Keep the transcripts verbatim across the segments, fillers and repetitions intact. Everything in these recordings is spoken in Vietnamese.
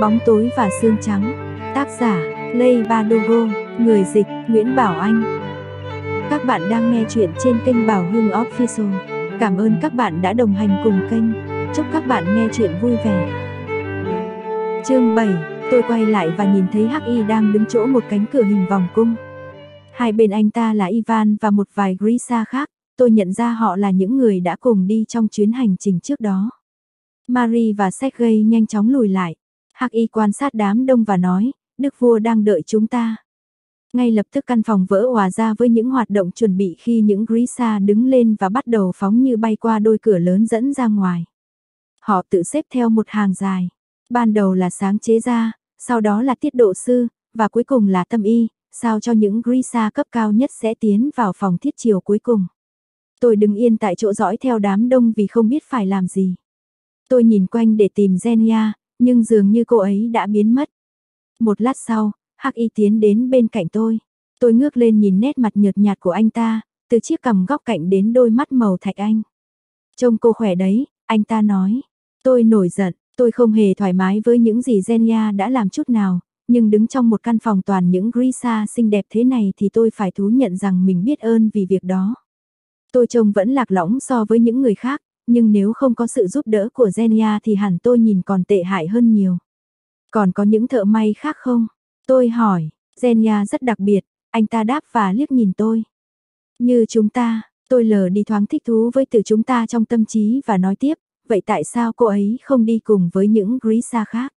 Bóng tối và xương trắng. Tác giả: Lê Badogo. Người dịch: Nguyễn Bảo Anh. Các bạn đang nghe chuyện trên kênh Bảo Hưng Official. Cảm ơn các bạn đã đồng hành cùng kênh. Chúc các bạn nghe chuyện vui vẻ. Chương bảy. Tôi quay lại và nhìn thấy Hắc Y đang đứng chỗ một cánh cửa hình vòng cung. Hai bên anh ta là Ivan và một vài Grisha khác. Tôi nhận ra họ là những người đã cùng đi trong chuyến hành trình trước đó. Marie và Sergei nhanh chóng lùi lại. Hắc Y quan sát đám đông và nói, Đức vua đang đợi chúng ta. Ngay lập tức căn phòng vỡ òa ra với những hoạt động chuẩn bị khi những Grisha đứng lên và bắt đầu phóng như bay qua đôi cửa lớn dẫn ra ngoài. Họ tự xếp theo một hàng dài. Ban đầu là sáng chế gia, sau đó là tiết độ sư, và cuối cùng là tâm y, sao cho những Grisha cấp cao nhất sẽ tiến vào phòng thiết chiều cuối cùng. Tôi đứng yên tại chỗ dõi theo đám đông vì không biết phải làm gì. Tôi nhìn quanh để tìm Zenia, nhưng dường như cô ấy đã biến mất. Một lát sau, Hắc Y tiến đến bên cạnh tôi. Tôi ngước lên nhìn nét mặt nhợt nhạt của anh ta, từ chiếc cằm góc cạnh đến đôi mắt màu thạch anh. Trông cô khỏe đấy, anh ta nói. Tôi nổi giận, tôi không hề thoải mái với những gì Zenia đã làm chút nào, nhưng đứng trong một căn phòng toàn những Grisha xinh đẹp thế này thì tôi phải thú nhận rằng mình biết ơn vì việc đó. Tôi trông vẫn lạc lõng so với những người khác, nhưng nếu không có sự giúp đỡ của Zenia thì hẳn tôi nhìn còn tệ hại hơn nhiều. Còn có những thợ may khác không? Tôi hỏi. Zenia rất đặc biệt, anh ta đáp và liếc nhìn tôi. Như chúng ta, tôi lờ đi thoáng thích thú với từ chúng ta trong tâm trí và nói tiếp, vậy tại sao cô ấy không đi cùng với những Grisha khác?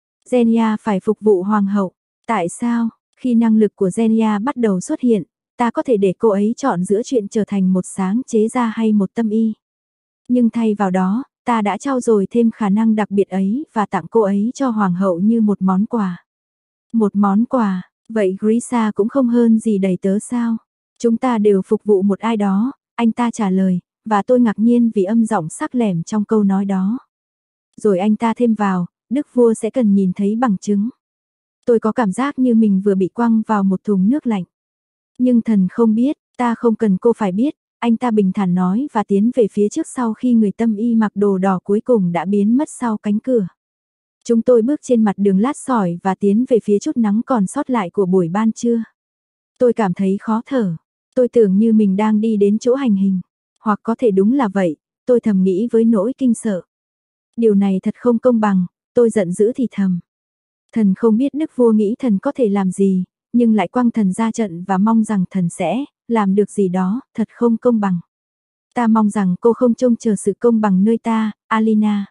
Zenia phải phục vụ hoàng hậu. Tại sao, khi năng lực của Zenia bắt đầu xuất hiện, ta có thể để cô ấy chọn giữa chuyện trở thành một sáng chế gia hay một tâm y? Nhưng thay vào đó, ta đã trau dồi thêm khả năng đặc biệt ấy và tặng cô ấy cho hoàng hậu như một món quà. Một món quà, vậy Grisha cũng không hơn gì đầy tớ sao? Chúng ta đều phục vụ một ai đó, anh ta trả lời, và tôi ngạc nhiên vì âm giọng sắc lẻm trong câu nói đó. Rồi anh ta thêm vào, Đức vua sẽ cần nhìn thấy bằng chứng. Tôi có cảm giác như mình vừa bị quăng vào một thùng nước lạnh. Nhưng thần không biết, ta không cần cô phải biết. Anh ta bình thản nói và tiến về phía trước sau khi người tâm y mặc đồ đỏ cuối cùng đã biến mất sau cánh cửa. Chúng tôi bước trên mặt đường lát sỏi và tiến về phía chút nắng còn sót lại của buổi ban trưa. Tôi cảm thấy khó thở. Tôi tưởng như mình đang đi đến chỗ hành hình. Hoặc có thể đúng là vậy, tôi thầm nghĩ với nỗi kinh sợ. Điều này thật không công bằng, tôi giận dữ thì thầm. Thần không biết Đức vua nghĩ thần có thể làm gì, nhưng lại quăng thần ra trận và mong rằng thần sẽ làm được gì đó, thật không công bằng. Ta mong rằng cô không trông chờ sự công bằng nơi ta, Alina.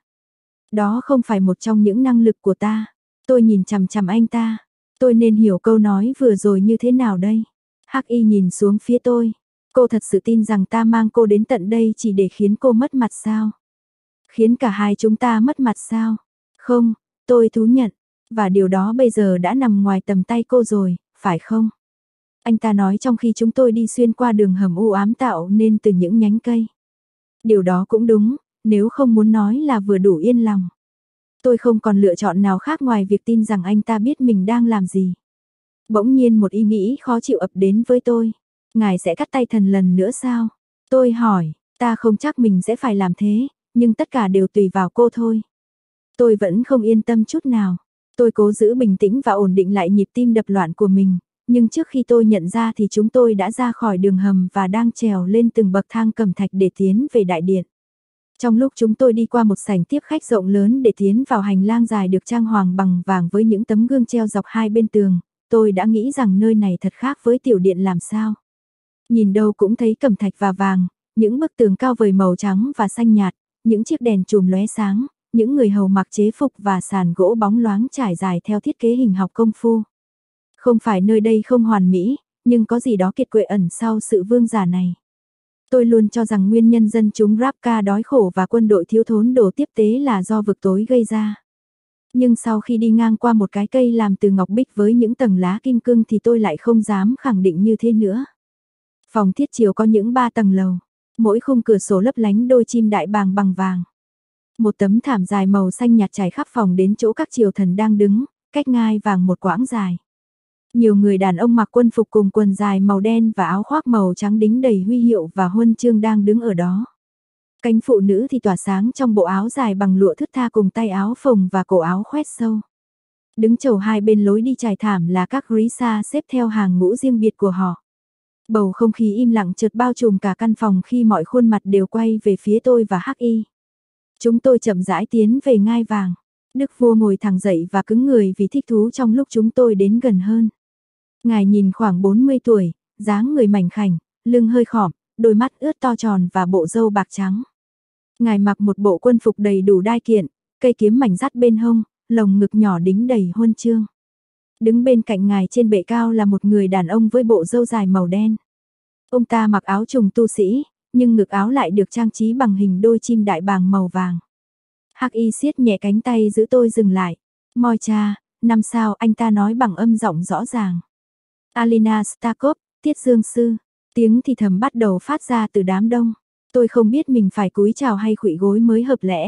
Đó không phải một trong những năng lực của ta. Tôi nhìn chằm chằm anh ta. Tôi nên hiểu câu nói vừa rồi như thế nào đây? Hắc Y nhìn xuống phía tôi. Cô thật sự tin rằng ta mang cô đến tận đây chỉ để khiến cô mất mặt sao? Khiến cả hai chúng ta mất mặt sao? Không, tôi thú nhận. Và điều đó bây giờ đã nằm ngoài tầm tay cô rồi, phải không? Anh ta nói trong khi chúng tôi đi xuyên qua đường hầm u ám tạo nên từ những nhánh cây. Điều đó cũng đúng, nếu không muốn nói là vừa đủ yên lòng. Tôi không còn lựa chọn nào khác ngoài việc tin rằng anh ta biết mình đang làm gì. Bỗng nhiên một ý nghĩ khó chịu ập đến với tôi. Ngài sẽ cắt tay thần lần nữa sao? Tôi hỏi, ta không chắc mình sẽ phải làm thế, nhưng tất cả đều tùy vào cô thôi. Tôi vẫn không yên tâm chút nào. Tôi cố giữ bình tĩnh và ổn định lại nhịp tim đập loạn của mình. Nhưng trước khi tôi nhận ra thì chúng tôi đã ra khỏi đường hầm và đang trèo lên từng bậc thang cẩm thạch để tiến về đại điện. Trong lúc chúng tôi đi qua một sảnh tiếp khách rộng lớn để tiến vào hành lang dài được trang hoàng bằng vàng với những tấm gương treo dọc hai bên tường, tôi đã nghĩ rằng nơi này thật khác với tiểu điện làm sao. Nhìn đâu cũng thấy cẩm thạch và vàng, những bức tường cao vời màu trắng và xanh nhạt, những chiếc đèn chùm lóe sáng, những người hầu mặc chế phục và sàn gỗ bóng loáng trải dài theo thiết kế hình học công phu. Không phải nơi đây không hoàn mỹ, nhưng có gì đó kiệt quệ ẩn sau sự vương giả này. Tôi luôn cho rằng nguyên nhân dân chúng Rabka đói khổ và quân đội thiếu thốn đồ tiếp tế là do vực tối gây ra. Nhưng sau khi đi ngang qua một cái cây làm từ ngọc bích với những tầng lá kim cương thì tôi lại không dám khẳng định như thế nữa. Phòng thiết chiều có những ba tầng lầu, mỗi khung cửa sổ lấp lánh đôi chim đại bàng bằng vàng. Một tấm thảm dài màu xanh nhạt trải khắp phòng đến chỗ các triều thần đang đứng, cách ngai vàng một quãng dài. Nhiều người đàn ông mặc quân phục cùng quần dài màu đen và áo khoác màu trắng đính đầy huy hiệu và huân chương đang đứng ở đó. Cánh phụ nữ thì tỏa sáng trong bộ áo dài bằng lụa thướt tha cùng tay áo phồng và cổ áo khoét sâu. Đứng chầu hai bên lối đi trải thảm là các Grisa xếp theo hàng ngũ riêng biệt của họ. Bầu không khí im lặng chợt bao trùm cả căn phòng khi mọi khuôn mặt đều quay về phía tôi và Hắc Y. Chúng tôi chậm rãi tiến về ngai vàng. Đức vua ngồi thẳng dậy và cứng người vì thích thú trong lúc chúng tôi đến gần hơn. Ngài nhìn khoảng bốn mươi tuổi, dáng người mảnh khảnh, lưng hơi khom, đôi mắt ướt to tròn và bộ râu bạc trắng. Ngài mặc một bộ quân phục đầy đủ đai kiện, cây kiếm mảnh dắt bên hông, lồng ngực nhỏ đính đầy huân chương. Đứng bên cạnh ngài trên bệ cao là một người đàn ông với bộ râu dài màu đen. Ông ta mặc áo trùng tu sĩ, nhưng ngực áo lại được trang trí bằng hình đôi chim đại bàng màu vàng. Hắc Y siết nhẹ cánh tay giữ tôi dừng lại. Moi cha, năm sao, anh ta nói bằng âm giọng rõ ràng. Alina Starkov, Tiết Dương Sư. Tiếng thì thầm bắt đầu phát ra từ đám đông. Tôi không biết mình phải cúi chào hay khuỵu gối mới hợp lẽ.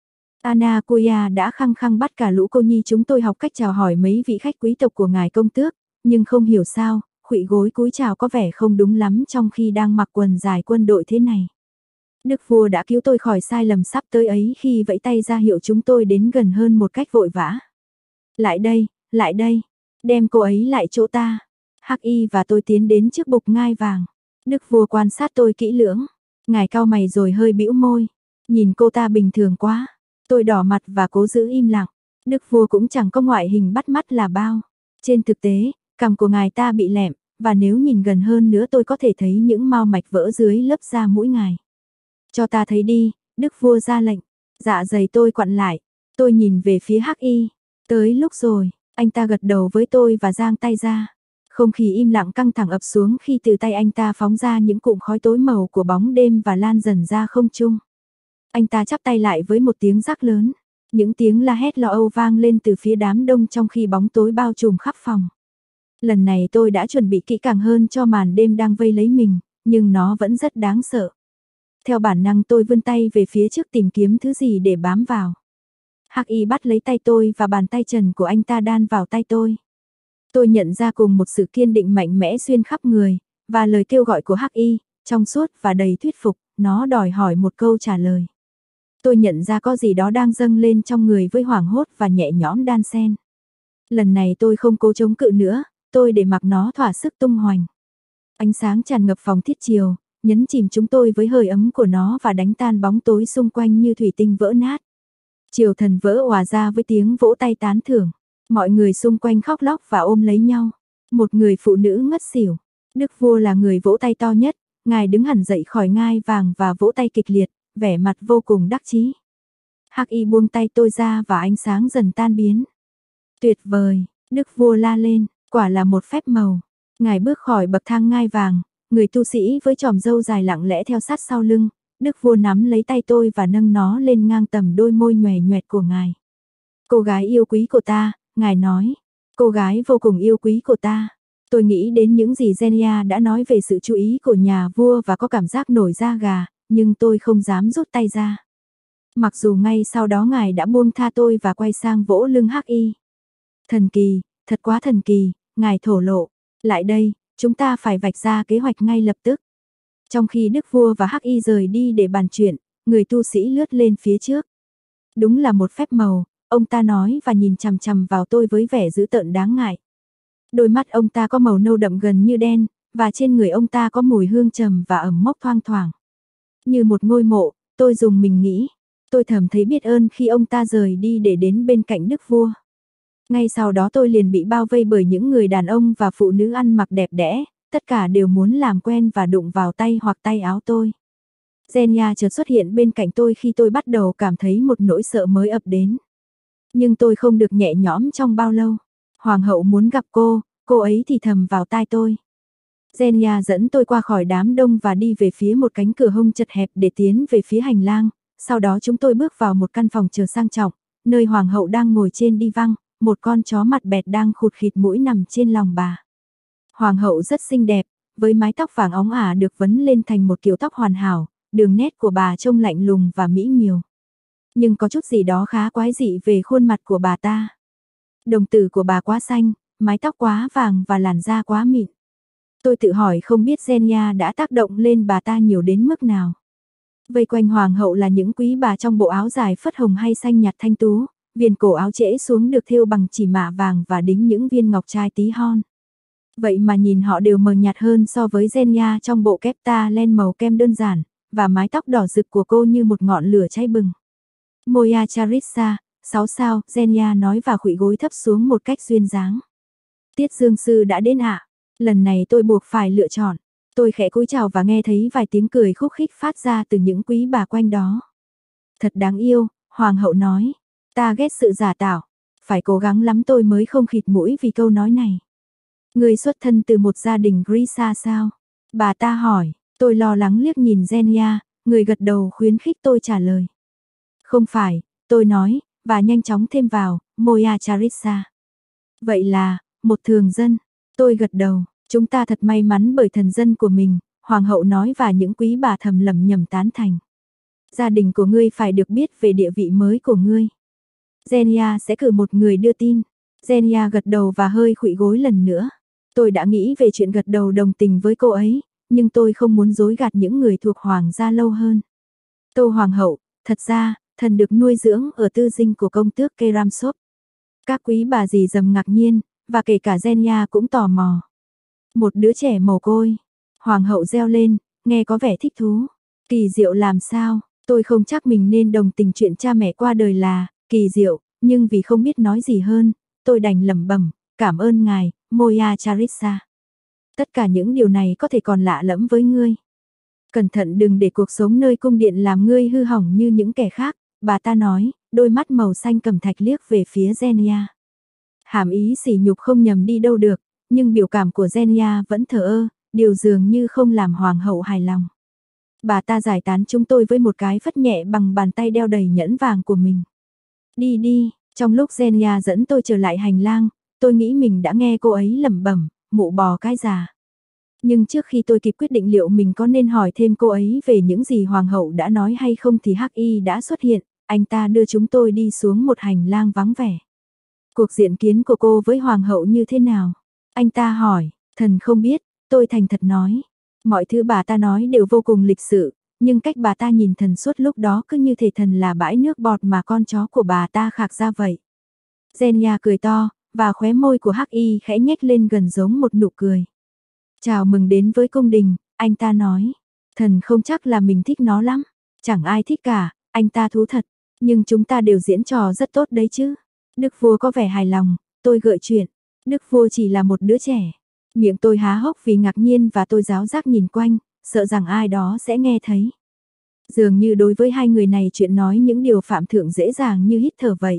Anna Kuya đã khăng khăng bắt cả lũ cô nhi chúng tôi học cách chào hỏi mấy vị khách quý tộc của ngài công tước, nhưng không hiểu sao, khuỵu gối cúi chào có vẻ không đúng lắm trong khi đang mặc quần dài quân đội thế này. Đức vua đã cứu tôi khỏi sai lầm sắp tới ấy khi vẫy tay ra hiệu chúng tôi đến gần hơn một cách vội vã. Lại đây, lại đây, đem cô ấy lại chỗ ta. Hắc Y và tôi tiến đến trước bục ngai vàng. Đức vua quan sát tôi kỹ lưỡng. Ngài cau mày rồi hơi bĩu môi. Nhìn cô ta bình thường quá. Tôi đỏ mặt và cố giữ im lặng. Đức vua cũng chẳng có ngoại hình bắt mắt là bao. Trên thực tế, cằm của ngài ta bị lẹm, và nếu nhìn gần hơn nữa tôi có thể thấy những mao mạch vỡ dưới lớp da mũi ngài. Cho ta thấy đi, Đức vua ra lệnh. Dạ dày tôi quặn lại. Tôi nhìn về phía Hắc Y. Tới lúc rồi, anh ta gật đầu với tôi và giang tay ra. Không khí im lặng căng thẳng ập xuống khi từ tay anh ta phóng ra những cụm khói tối màu của bóng đêm và lan dần ra không trung. Anh ta chắp tay lại với một tiếng rắc lớn. Những tiếng la hét lo âu vang lên từ phía đám đông trong khi bóng tối bao trùm khắp phòng. Lần này tôi đã chuẩn bị kỹ càng hơn cho màn đêm đang vây lấy mình, nhưng nó vẫn rất đáng sợ. Theo bản năng tôi vươn tay về phía trước tìm kiếm thứ gì để bám vào. Hắc Y bắt lấy tay tôi và bàn tay trần của anh ta đan vào tay tôi. Tôi nhận ra cùng một sự kiên định mạnh mẽ xuyên khắp người, và lời kêu gọi của Hắc Y, trong suốt và đầy thuyết phục, nó đòi hỏi một câu trả lời. Tôi nhận ra có gì đó đang dâng lên trong người với hoảng hốt và nhẹ nhõm đan xen. Lần này tôi không cố chống cự nữa, tôi để mặc nó thỏa sức tung hoành. Ánh sáng tràn ngập phòng thiết chiều, nhấn chìm chúng tôi với hơi ấm của nó và đánh tan bóng tối xung quanh như thủy tinh vỡ nát. Triều thần vỡ òa ra với tiếng vỗ tay tán thưởng. Mọi người xung quanh khóc lóc và ôm lấy nhau. Một người phụ nữ ngất xỉu. Đức vua là người vỗ tay to nhất. Ngài đứng hẳn dậy khỏi ngai vàng và vỗ tay kịch liệt, vẻ mặt vô cùng đắc chí. Hắc Y buông tay tôi ra và ánh sáng dần tan biến. Tuyệt vời, Đức vua la lên, quả là một phép màu. Ngài bước khỏi bậc thang ngai vàng, người tu sĩ với chòm râu dài lặng lẽ theo sát sau lưng. Đức vua nắm lấy tay tôi và nâng nó lên ngang tầm đôi môi nhòe nhoẹt của ngài. Cô gái yêu quý của ta, ngài nói. Cô gái vô cùng yêu quý của ta. Tôi nghĩ đến những gì Zenia đã nói về sự chú ý của nhà vua và có cảm giác nổi da gà, nhưng tôi không dám rút tay ra. Mặc dù ngay sau đó ngài đã buông tha tôi và quay sang vỗ lưng Hắc Y. Thần kỳ, thật quá thần kỳ, ngài thổ lộ. Lại đây, chúng ta phải vạch ra kế hoạch ngay lập tức. Trong khi Đức vua và Hắc Y rời đi để bàn chuyện, người tu sĩ lướt lên phía trước. Đúng là một phép màu, ông ta nói và nhìn chằm chằm vào tôi với vẻ dữ tợn đáng ngại. Đôi mắt ông ta có màu nâu đậm gần như đen, và trên người ông ta có mùi hương trầm và ẩm mốc thoang thoảng. Như một ngôi mộ, tôi dùng mình nghĩ. Tôi thầm thấy biết ơn khi ông ta rời đi để đến bên cạnh Đức vua. Ngay sau đó tôi liền bị bao vây bởi những người đàn ông và phụ nữ ăn mặc đẹp đẽ, tất cả đều muốn làm quen và đụng vào tay hoặc tay áo tôi. Zenia chợt xuất hiện bên cạnh tôi khi tôi bắt đầu cảm thấy một nỗi sợ mới ập đến. Nhưng tôi không được nhẹ nhõm trong bao lâu. Hoàng hậu muốn gặp cô, cô ấy thì thầm vào tai tôi. Zenia dẫn tôi qua khỏi đám đông và đi về phía một cánh cửa hông chật hẹp để tiến về phía hành lang. Sau đó chúng tôi bước vào một căn phòng chờ sang trọng, nơi hoàng hậu đang ngồi trên đi văng, một con chó mặt bẹt đang khụt khịt mũi nằm trên lòng bà. Hoàng hậu rất xinh đẹp, với mái tóc vàng óng ả được vấn lên thành một kiểu tóc hoàn hảo, đường nét của bà trông lạnh lùng và mỹ miều. Nhưng có chút gì đó khá quái dị về khuôn mặt của bà ta. Đồng tử của bà quá xanh, mái tóc quá vàng và làn da quá mịn. Tôi tự hỏi không biết Zenia đã tác động lên bà ta nhiều đến mức nào. Vây quanh hoàng hậu là những quý bà trong bộ áo dài phất hồng hay xanh nhạt thanh tú, Viền cổ áo trễ xuống được thêu bằng chỉ mạ vàng và đính những viên ngọc trai tí hon. Vậy mà nhìn họ đều mờ nhạt hơn so với Zenia trong bộ kép ta len màu kem đơn giản, và mái tóc đỏ rực của cô như một ngọn lửa cháy bừng. Moya Charissa, sáu sao, Zenia nói và khuỵu gối thấp xuống một cách duyên dáng. Tiết Dương Sư đã đến ạ. Lần này tôi buộc phải lựa chọn. Tôi khẽ cúi chào và nghe thấy vài tiếng cười khúc khích phát ra từ những quý bà quanh đó. Thật đáng yêu, Hoàng hậu nói. Ta ghét sự giả tạo. Phải cố gắng lắm tôi mới không khịt mũi vì câu nói này. Người xuất thân từ một gia đình Grisa sao? Bà ta hỏi. Tôi lo lắng liếc nhìn Zenia, người gật đầu khuyến khích tôi trả lời. Không phải, tôi nói, và nhanh chóng thêm vào, Moya Charissa. Vậy là, một thường dân. Tôi gật đầu, chúng ta thật may mắn bởi thần dân của mình, Hoàng hậu nói và những quý bà thầm lẩm nhẩm tán thành. Gia đình của ngươi phải được biết về địa vị mới của ngươi. Zenia sẽ cử một người đưa tin. Zenia gật đầu và hơi khuỵu gối lần nữa. Tôi đã nghĩ về chuyện gật đầu đồng tình với cô ấy, nhưng tôi không muốn dối gạt những người thuộc hoàng gia lâu hơn. Tô Hoàng hậu, thật ra, thần được nuôi dưỡng ở tư dinh của công tước Keramsop. Các quý bà dì dầm ngạc nhiên, và kể cả Zenia cũng tò mò. Một đứa trẻ mồ côi. Hoàng hậu reo lên, nghe có vẻ thích thú. Kỳ diệu làm sao, tôi không chắc mình nên đồng tình chuyện cha mẹ qua đời là kỳ diệu, nhưng vì không biết nói gì hơn, tôi đành lẩm bẩm, cảm ơn ngài, Moya Charissa. Tất cả những điều này có thể còn lạ lẫm với ngươi. Cẩn thận đừng để cuộc sống nơi cung điện làm ngươi hư hỏng như những kẻ khác, bà ta nói, đôi mắt màu xanh cẩm thạch liếc về phía Zenia. Hàm ý sỉ nhục không nhầm đi đâu được, nhưng biểu cảm của Zenia vẫn thờ ơ, điều dường như không làm hoàng hậu hài lòng. Bà ta giải tán chúng tôi với một cái phất nhẹ bằng bàn tay đeo đầy nhẫn vàng của mình. Đi đi, trong lúc Zenia dẫn tôi trở lại hành lang, tôi nghĩ mình đã nghe cô ấy lẩm bẩm, mụ bò cái già. Nhưng trước khi tôi kịp quyết định liệu mình có nên hỏi thêm cô ấy về những gì hoàng hậu đã nói hay không thì Hắc Y đã xuất hiện, anh ta đưa chúng tôi đi xuống một hành lang vắng vẻ. Cuộc diện kiến của cô với hoàng hậu như thế nào? Anh ta hỏi, thần không biết, tôi thành thật nói. Mọi thứ bà ta nói đều vô cùng lịch sự, nhưng cách bà ta nhìn thần suốt lúc đó cứ như thể thần là bãi nước bọt mà con chó của bà ta khạc ra vậy. Zenia cười to, và khóe môi của Hắc Y khẽ nhếch lên gần giống một nụ cười. Chào mừng đến với cung đình, anh ta nói. Thần không chắc là mình thích nó lắm. Chẳng ai thích cả, anh ta thú thật. Nhưng chúng ta đều diễn trò rất tốt đấy chứ. Đức vua có vẻ hài lòng, tôi gợi chuyện. Đức vua chỉ là một đứa trẻ. Miệng tôi há hốc vì ngạc nhiên và tôi giáo giác nhìn quanh, sợ rằng ai đó sẽ nghe thấy. Dường như đối với hai người này chuyện nói những điều phạm thượng dễ dàng như hít thở vậy.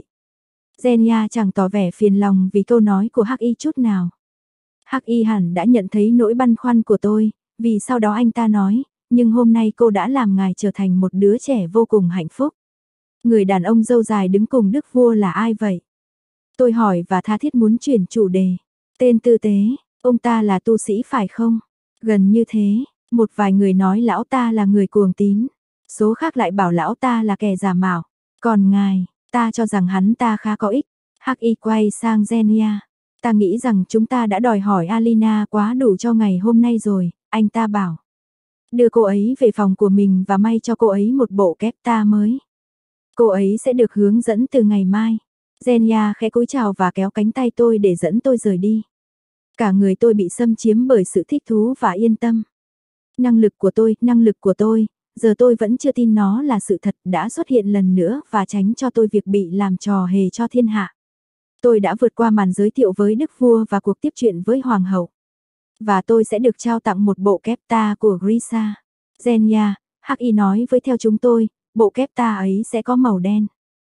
Zenia chẳng tỏ vẻ phiền lòng vì câu nói của Hắc Y chút nào. Hắc Y hẳn đã nhận thấy nỗi băn khoăn của tôi, vì sau đó anh ta nói, nhưng hôm nay cô đã làm ngài trở thành một đứa trẻ vô cùng hạnh phúc. Người đàn ông râu dài đứng cùng đức vua là ai vậy? Tôi hỏi và tha thiết muốn chuyển chủ đề. Tên tư tế, ông ta là tu sĩ phải không? Gần như thế, một vài người nói lão ta là người cuồng tín, số khác lại bảo lão ta là kẻ giả mạo. Còn ngài, ta cho rằng hắn ta khá có ích. Hắc Y quay sang Zenia. Ta nghĩ rằng chúng ta đã đòi hỏi Alina quá đủ cho ngày hôm nay rồi, anh ta bảo. Đưa cô ấy về phòng của mình và may cho cô ấy một bộ kép ta mới. Cô ấy sẽ được hướng dẫn từ ngày mai. Zenia khẽ cúi chào và kéo cánh tay tôi để dẫn tôi rời đi. Cả người tôi bị xâm chiếm bởi sự thích thú và yên tâm. Năng lực của tôi, năng lực của tôi, giờ tôi vẫn chưa tin nó là sự thật đã xuất hiện lần nữa và tránh cho tôi việc bị làm trò hề cho thiên hạ. Tôi đã vượt qua màn giới thiệu với đức vua và cuộc tiếp chuyện với hoàng hậu. Và tôi sẽ được trao tặng một bộ kép ta của Grisa. Zenia, Hắc Y nói với theo chúng tôi, bộ kép ta ấy sẽ có màu đen.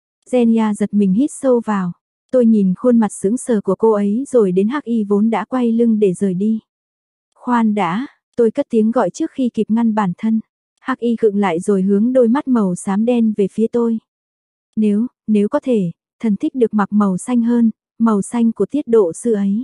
Zenia giật mình hít sâu vào. Tôi nhìn khuôn mặt sững sờ của cô ấy rồi đến Hắc Y vốn đã quay lưng để rời đi. Khoan đã, tôi cất tiếng gọi trước khi kịp ngăn bản thân. Hắc Y khựng lại rồi hướng đôi mắt màu xám đen về phía tôi. Nếu, nếu có thể, thần thích được mặc màu xanh hơn, màu xanh của tiết độ sư ấy.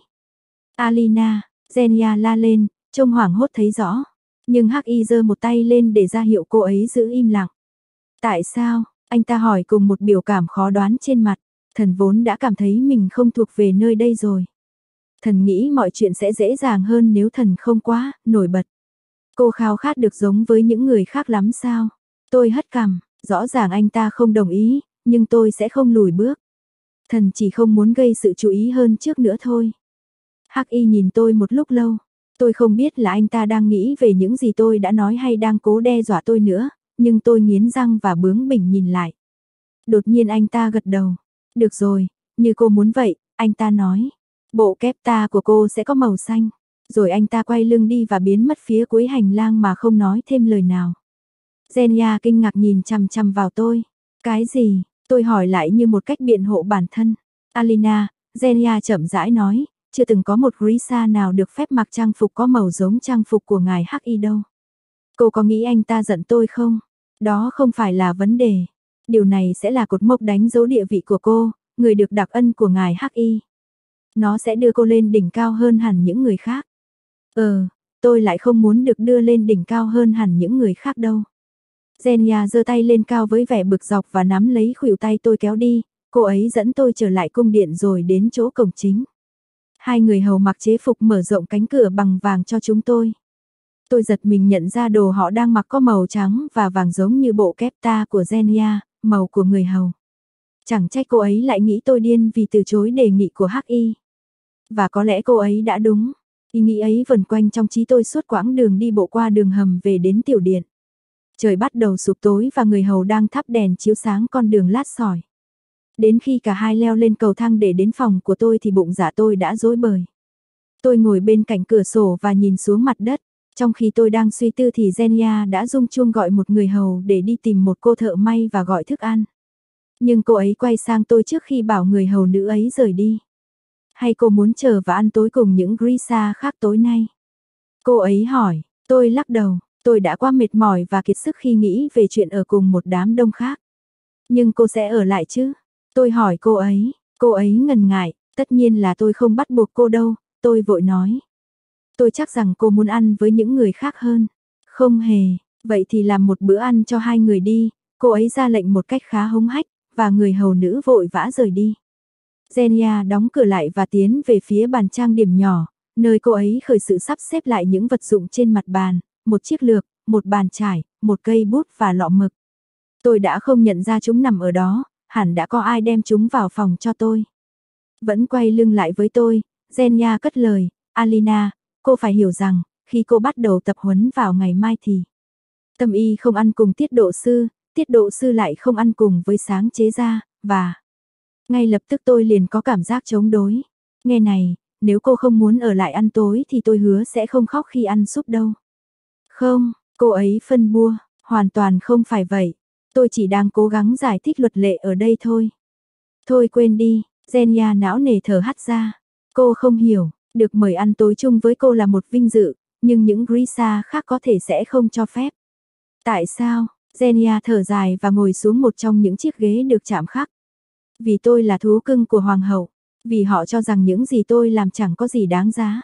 Alina, Zenia la lên, trông hoảng hốt thấy rõ. Nhưng Hắc Y giơ một tay lên để ra hiệu cô ấy giữ im lặng. Tại sao? Anh ta hỏi cùng một biểu cảm khó đoán trên mặt. Thần vốn đã cảm thấy mình không thuộc về nơi đây rồi. Thần nghĩ mọi chuyện sẽ dễ dàng hơn nếu thần không quá nổi bật. Cô khao khát được giống với những người khác lắm sao? Tôi hất cằm, rõ ràng anh ta không đồng ý, nhưng tôi sẽ không lùi bước. Thần chỉ không muốn gây sự chú ý hơn trước nữa thôi. Hắc Y nhìn tôi một lúc lâu. Tôi không biết là anh ta đang nghĩ về những gì tôi đã nói hay đang cố đe dọa tôi nữa, nhưng tôi nghiến răng và bướng bỉnh nhìn lại. Đột nhiên anh ta gật đầu. Được rồi, như cô muốn vậy, anh ta nói. Bộ kép ta của cô sẽ có màu xanh. Rồi anh ta quay lưng đi và biến mất phía cuối hành lang mà không nói thêm lời nào. Zenia kinh ngạc nhìn chằm chằm vào tôi. Cái gì? Tôi hỏi lại như một cách biện hộ bản thân. Alina, Zenia chậm rãi nói, chưa từng có một Grisha nào được phép mặc trang phục có màu giống trang phục của ngài Hắc Y đâu. Cô có nghĩ anh ta giận tôi không? Đó không phải là vấn đề. Điều này sẽ là cột mốc đánh dấu địa vị của cô, người được đặc ân của ngài Hắc Y. Nó sẽ đưa cô lên đỉnh cao hơn hẳn những người khác. Ờ, tôi lại không muốn được đưa lên đỉnh cao hơn hẳn những người khác đâu. Zenia giơ tay lên cao với vẻ bực dọc và nắm lấy khuỷu tay tôi kéo đi, cô ấy dẫn tôi trở lại cung điện rồi đến chỗ cổng chính. Hai người hầu mặc chế phục mở rộng cánh cửa bằng vàng cho chúng tôi. Tôi giật mình nhận ra đồ họ đang mặc có màu trắng và vàng giống như bộ kép ta của Zenia, màu của người hầu. Chẳng trách cô ấy lại nghĩ tôi điên vì từ chối đề nghị của Hắc Y. Và có lẽ cô ấy đã đúng. Ý nghĩ ấy vần quanh trong trí tôi suốt quãng đường đi bộ qua đường hầm về đến tiểu điện. Trời bắt đầu sụp tối và người hầu đang thắp đèn chiếu sáng con đường lát sỏi. Đến khi cả hai leo lên cầu thang để đến phòng của tôi thì bụng dạ tôi đã rối bời. Tôi ngồi bên cạnh cửa sổ và nhìn xuống mặt đất. Trong khi tôi đang suy tư thì Zenia đã rung chuông gọi một người hầu để đi tìm một cô thợ may và gọi thức ăn. Nhưng cô ấy quay sang tôi trước khi bảo người hầu nữ ấy rời đi. Hay cô muốn chờ và ăn tối cùng những Grisha khác tối nay? Cô ấy hỏi, tôi lắc đầu, tôi đã quá mệt mỏi và kiệt sức khi nghĩ về chuyện ở cùng một đám đông khác. Nhưng cô sẽ ở lại chứ? Tôi hỏi cô ấy, cô ấy ngần ngại, tất nhiên là tôi không bắt buộc cô đâu, tôi vội nói. Tôi chắc rằng cô muốn ăn với những người khác hơn. Không hề, vậy thì làm một bữa ăn cho hai người đi, cô ấy ra lệnh một cách khá hống hách, và người hầu nữ vội vã rời đi. Zenia đóng cửa lại và tiến về phía bàn trang điểm nhỏ, nơi cô ấy khởi sự sắp xếp lại những vật dụng trên mặt bàn, một chiếc lược, một bàn chải, một cây bút và lọ mực. Tôi đã không nhận ra chúng nằm ở đó, hẳn đã có ai đem chúng vào phòng cho tôi. Vẫn quay lưng lại với tôi, Zenia cất lời, Alina, cô phải hiểu rằng, khi cô bắt đầu tập huấn vào ngày mai thì Tâm y không ăn cùng tiết độ sư, tiết độ sư lại không ăn cùng với sáng chế gia, và ngay lập tức tôi liền có cảm giác chống đối. Nghe này, nếu cô không muốn ở lại ăn tối thì tôi hứa sẽ không khóc khi ăn súp đâu. Không, cô ấy phân bua, hoàn toàn không phải vậy. Tôi chỉ đang cố gắng giải thích luật lệ ở đây thôi. Thôi quên đi, Zenia não nề thở hắt ra. Cô không hiểu, được mời ăn tối chung với cô là một vinh dự, nhưng những Grisha khác có thể sẽ không cho phép. Tại sao? Zenia thở dài và ngồi xuống một trong những chiếc ghế được chạm khắc. Vì tôi là thú cưng của hoàng hậu, vì họ cho rằng những gì tôi làm chẳng có gì đáng giá.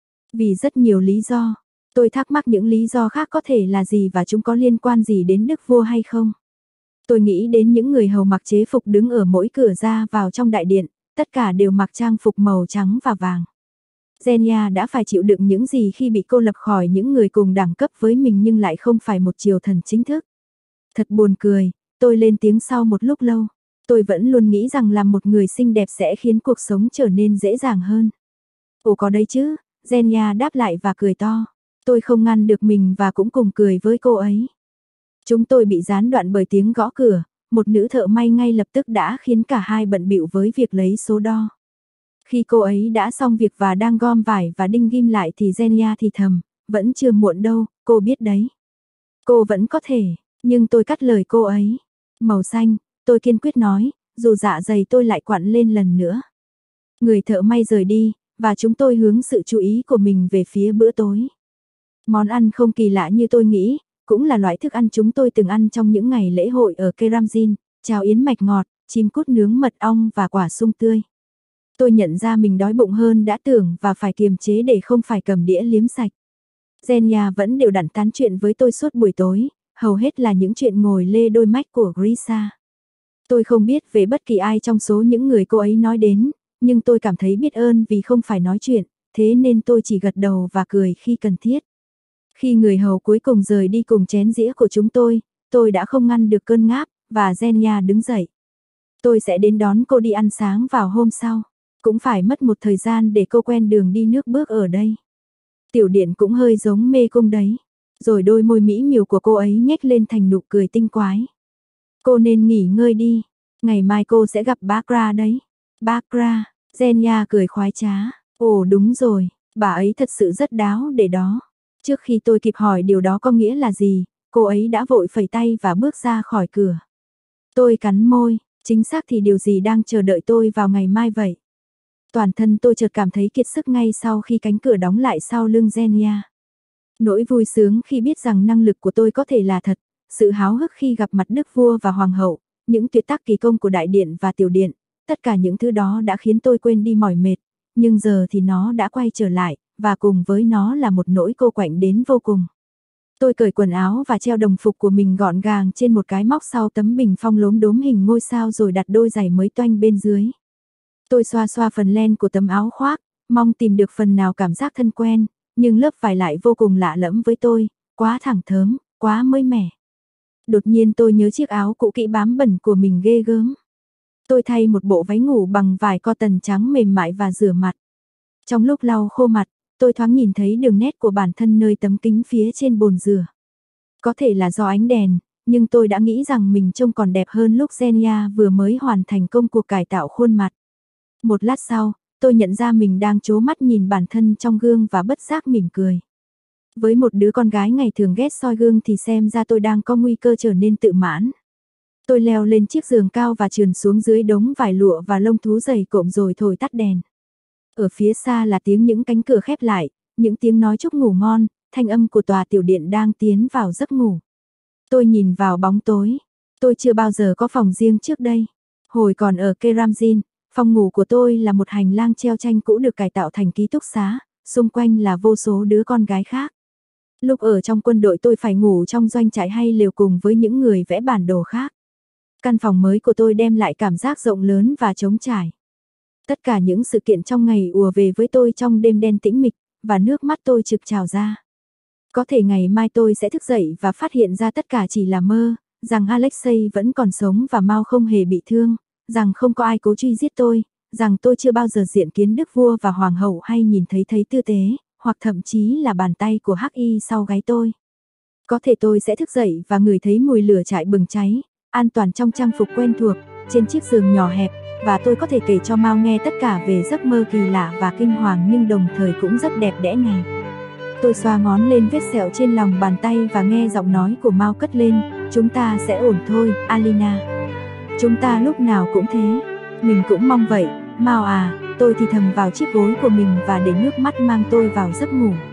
Vì rất nhiều lý do, tôi thắc mắc những lý do khác có thể là gì và chúng có liên quan gì đến đức vua hay không. Tôi nghĩ đến những người hầu mặc chế phục đứng ở mỗi cửa ra vào trong đại điện, tất cả đều mặc trang phục màu trắng và vàng. Zenia đã phải chịu đựng những gì khi bị cô lập khỏi những người cùng đẳng cấp với mình nhưng lại không phải một triều thần chính thức. Thật buồn cười, tôi lên tiếng sau một lúc lâu. Tôi vẫn luôn nghĩ rằng làm một người xinh đẹp sẽ khiến cuộc sống trở nên dễ dàng hơn. Ồ có đấy chứ, Zenia đáp lại và cười to. Tôi không ngăn được mình và cũng cùng cười với cô ấy. Chúng tôi bị gián đoạn bởi tiếng gõ cửa, một nữ thợ may ngay lập tức đã khiến cả hai bận bịu với việc lấy số đo. Khi cô ấy đã xong việc và đang gom vải và đinh ghim lại thì Zenia thì thầm, vẫn chưa muộn đâu, cô biết đấy. Cô vẫn có thể, nhưng tôi cắt lời cô ấy. Màu xanh, tôi kiên quyết nói, dù dạ dày tôi lại quặn lên lần nữa. Người thợ may rời đi, và chúng tôi hướng sự chú ý của mình về phía bữa tối. Món ăn không kỳ lạ như tôi nghĩ, cũng là loại thức ăn chúng tôi từng ăn trong những ngày lễ hội ở Keramzin, cháo yến mạch ngọt, chim cút nướng mật ong và quả sung tươi. Tôi nhận ra mình đói bụng hơn đã tưởng và phải kiềm chế để không phải cầm đĩa liếm sạch. Zenia vẫn đều đặn tán chuyện với tôi suốt buổi tối, hầu hết là những chuyện ngồi lê đôi mách của Grisha. Tôi không biết về bất kỳ ai trong số những người cô ấy nói đến, nhưng tôi cảm thấy biết ơn vì không phải nói chuyện, thế nên tôi chỉ gật đầu và cười khi cần thiết. Khi người hầu cuối cùng rời đi cùng chén dĩa của chúng tôi, tôi đã không ngăn được cơn ngáp, và Zenia đứng dậy. Tôi sẽ đến đón cô đi ăn sáng vào hôm sau. Cũng phải mất một thời gian để cô quen đường đi nước bước ở đây. Tiểu Điện cũng hơi giống mê cung đấy. Rồi đôi môi mỹ miều của cô ấy nhếch lên thành nụ cười tinh quái. Cô nên nghỉ ngơi đi. Ngày mai cô sẽ gặp bác Ra đấy. Bác Ra, Zenya cười khoái trá. Ồ đúng rồi, bà ấy thật sự rất đáo để đó. Trước khi tôi kịp hỏi điều đó có nghĩa là gì, cô ấy đã vội phẩy tay và bước ra khỏi cửa. Tôi cắn môi, chính xác thì điều gì đang chờ đợi tôi vào ngày mai vậy? Toàn thân tôi chợt cảm thấy kiệt sức ngay sau khi cánh cửa đóng lại sau lưng Zenya. Nỗi vui sướng khi biết rằng năng lực của tôi có thể là thật, sự háo hức khi gặp mặt đức vua và hoàng hậu, những tuyệt tác kỳ công của đại điện và tiểu điện, tất cả những thứ đó đã khiến tôi quên đi mỏi mệt, nhưng giờ thì nó đã quay trở lại, và cùng với nó là một nỗi cô quạnh đến vô cùng. Tôi cởi quần áo và treo đồng phục của mình gọn gàng trên một cái móc sau tấm bình phong lốm đốm hình ngôi sao rồi đặt đôi giày mới toanh bên dưới. Tôi xoa xoa phần len của tấm áo khoác, mong tìm được phần nào cảm giác thân quen, nhưng lớp vải lại vô cùng lạ lẫm với tôi, quá thẳng thớm, quá mới mẻ. Đột nhiên tôi nhớ chiếc áo cũ kỹ bám bẩn của mình ghê gớm. Tôi thay một bộ váy ngủ bằng vải cotton trắng mềm mại và rửa mặt. Trong lúc lau khô mặt, tôi thoáng nhìn thấy đường nét của bản thân nơi tấm kính phía trên bồn rửa. Có thể là do ánh đèn, nhưng tôi đã nghĩ rằng mình trông còn đẹp hơn lúc Zenya vừa mới hoàn thành công cuộc cải tạo khuôn mặt. Một lát sau, tôi nhận ra mình đang trố mắt nhìn bản thân trong gương và bất giác mỉm cười. Với một đứa con gái ngày thường ghét soi gương thì xem ra tôi đang có nguy cơ trở nên tự mãn. Tôi leo lên chiếc giường cao và trườn xuống dưới đống vải lụa và lông thú dày cộm rồi thổi tắt đèn. Ở phía xa là tiếng những cánh cửa khép lại, những tiếng nói chúc ngủ ngon, thanh âm của tòa tiểu điện đang tiến vào giấc ngủ. Tôi nhìn vào bóng tối. Tôi chưa bao giờ có phòng riêng trước đây. Hồi còn ở Keramzin, phòng ngủ của tôi là một hành lang treo tranh cũ được cải tạo thành ký túc xá, xung quanh là vô số đứa con gái khác. Lúc ở trong quân đội tôi phải ngủ trong doanh trại hay lều cùng với những người vẽ bản đồ khác. Căn phòng mới của tôi đem lại cảm giác rộng lớn và trống trải. Tất cả những sự kiện trong ngày ùa về với tôi trong đêm đen tĩnh mịch, và nước mắt tôi trực trào ra. Có thể ngày mai tôi sẽ thức dậy và phát hiện ra tất cả chỉ là mơ, rằng Alexei vẫn còn sống và Mao không hề bị thương, rằng không có ai cố truy giết tôi, rằng tôi chưa bao giờ diện kiến đức vua và hoàng hậu hay nhìn thấy thấy tư tế, hoặc thậm chí là bàn tay của Hắc Y sau gáy tôi. Có thể tôi sẽ thức dậy và ngửi thấy mùi lửa trại bừng cháy, an toàn trong trang phục quen thuộc, trên chiếc giường nhỏ hẹp, và tôi có thể kể cho Mao nghe tất cả về giấc mơ kỳ lạ và kinh hoàng nhưng đồng thời cũng rất đẹp đẽ này. Tôi xoa ngón lên vết sẹo trên lòng bàn tay và nghe giọng nói của Mao cất lên, chúng ta sẽ ổn thôi, Alina. Chúng ta lúc nào cũng thế. Mình cũng mong vậy, Mao à, tôi thì thầm vào chiếc gối của mình và để nước mắt mang tôi vào giấc ngủ.